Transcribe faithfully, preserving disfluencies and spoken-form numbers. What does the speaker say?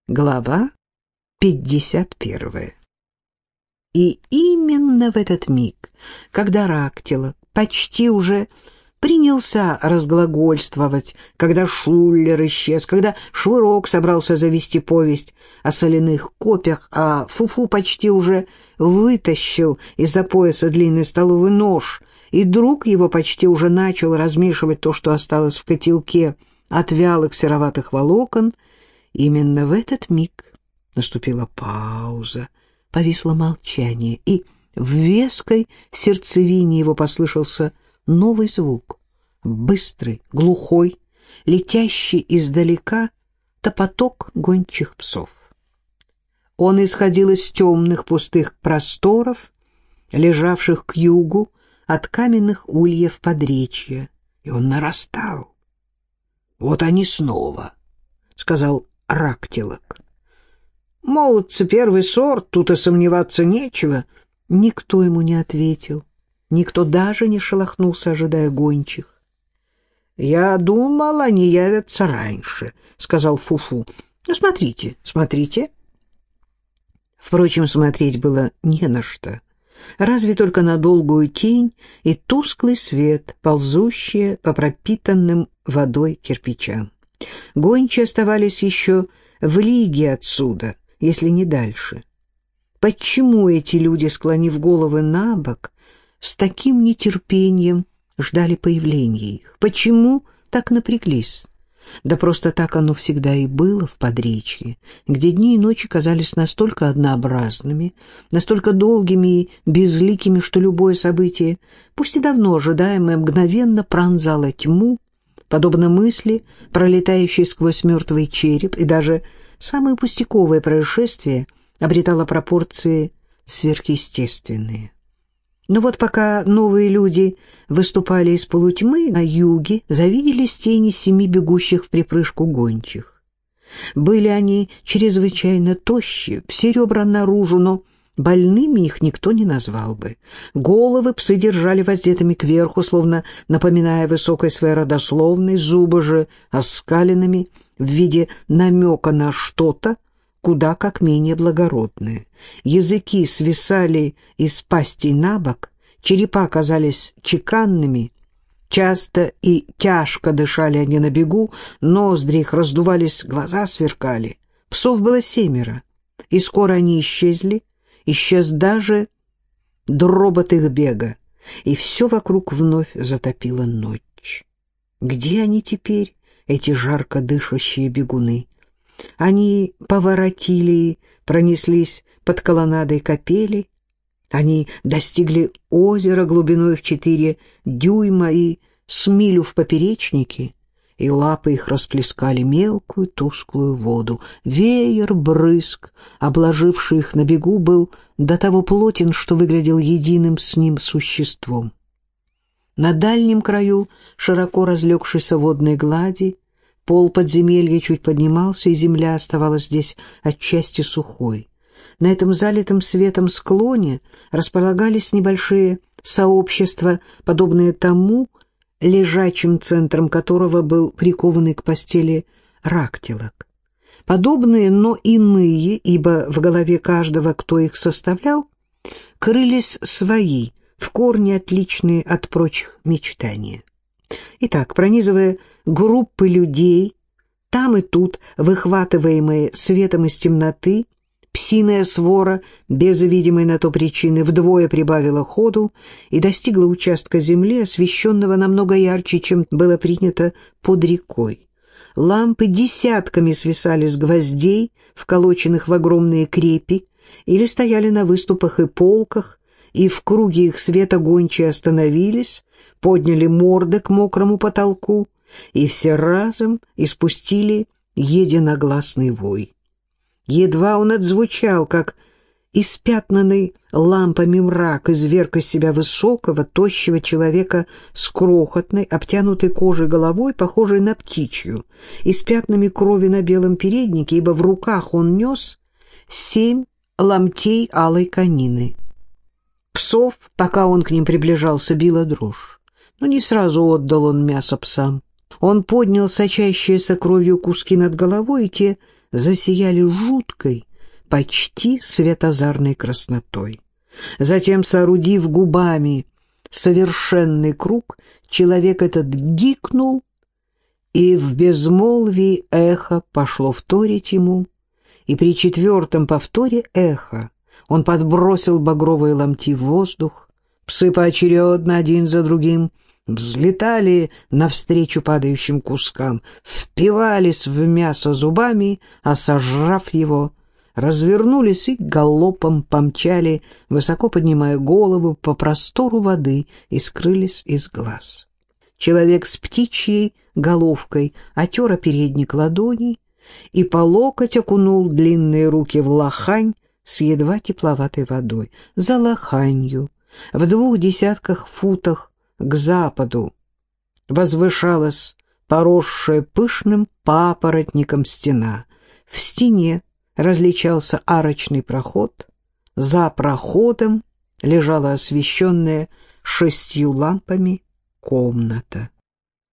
Глава пятьдесят первая. И именно в этот миг, когда Рактилок почти уже принялся разглагольствовать, когда Шуллер исчез, когда Швырок собрался завести повесть о соляных копьях, а Фу-Фу почти уже вытащил из-за пояса длинный столовый нож, и друг его почти уже начал размешивать то, что осталось в котелке от вялых сероватых волокон, именно в этот миг наступила пауза, повисло молчание, и в веской сердцевине его послышался новый звук, быстрый, глухой, летящий издалека топоток гончих псов. Он исходил из темных пустых просторов, лежавших к югу от каменных ульев подречья, и он нарастал. «Вот они снова», — сказал Рактилок. «Молодцы, первый сорт, тут и сомневаться нечего». Никто ему не ответил, никто даже не шелохнулся, ожидая гончих. «Я думал, они явятся раньше», — сказал Фу-Фу. «Ну, смотрите, смотрите». Впрочем, смотреть было не на что, разве только на долгую тень и тусклый свет, ползущие по пропитанным водой кирпичам. Гончие оставались еще в лиге отсюда, если не дальше. Почему эти люди, склонив головы набок, с таким нетерпением ждали появления их? Почему так напряглись? Да просто так оно всегда и было в Подречье, где дни и ночи казались настолько однообразными, настолько долгими и безликими, что любое событие, пусть и давно ожидаемое, мгновенно пронзало тьму, подобно мысли, пролетающей сквозь мертвый череп, и даже самое пустяковое происшествие обретало пропорции сверхъестественные. Но вот пока новые люди выступали из полутьмы, на юге завиделись тени семи бегущих в припрыжку гончих. Были они чрезвычайно тощи, все ребра наружу, но больными их никто не назвал бы. Головы псы держали воздетыми кверху, словно напоминая высокой своей родословной, зубы же оскаленными в виде намека на что-то, куда как менее благородное. Языки свисали из пастей на бок, черепа казались чеканными, часто и тяжко дышали они на бегу, ноздри их раздувались, глаза сверкали. Псов было семеро, и скоро они исчезли, исчез даже дробот их бега, и все вокруг вновь затопила ночь. Где они теперь, эти жарко дышащие бегуны? Они поворотили, пронеслись под колоннадой капели, они достигли озера глубиной в четыре дюйма и с милю в поперечнике, и лапы их расплескали мелкую тусклую воду. Веер брызг, обложивший их на бегу, был до того плотен, что выглядел единым с ним существом. На дальнем краю широко разлегшейся водной глади пол подземелья чуть поднимался, и земля оставалась здесь отчасти сухой. На этом залитом светом склоне располагались небольшие сообщества, подобные тому, лежачим центром которого был прикованный к постели Рактилок. Подобные, но иные, ибо в голове каждого, кто их составлял, крылись свои, в корне отличные от прочих мечтания. Итак, пронизывая группы людей, там и тут, выхватываемые светом из темноты, псиная свора, без видимой на то причины, вдвое прибавила ходу и достигла участка земли, освещенного намного ярче, чем было принято под рекой. Лампы десятками свисали с гвоздей, вколоченных в огромные крепи, или стояли на выступах и полках, и в круге их света гончие остановились, подняли морды к мокрому потолку, и все разом испустили единогласный вой. Едва он отзвучал, как испятнанный лампами мрак изверг из себя высокого, тощего человека с крохотной, обтянутой кожей головой, похожей на птичью, и с пятнами крови на белом переднике, ибо в руках он нес семь ломтей алой конины. Псов, пока он к ним приближался, била дрожь, но не сразу отдал он мясо псам. Он поднял сочащиеся кровью куски над головой, и те засияли жуткой, почти светозарной краснотой. Затем, соорудив губами совершенный круг, человек этот гикнул, и в безмолвии эхо пошло вторить ему, и при четвертом повторе эхо он подбросил багровые ломти в воздух, псы поочередно один за другим взлетали навстречу падающим кускам, впивались в мясо зубами, а сожрав его, развернулись и галопом помчали, высоко поднимая голову по простору воды, и скрылись из глаз. Человек с птичьей головкой отер о передник ладони и по локоть окунул длинные руки в лохань с едва тепловатой водой. За лоханью, в двух десятках футах к западу, возвышалась поросшая пышным папоротником стена. В стене различался арочный проход. За проходом лежала освещенная шестью лампами комната.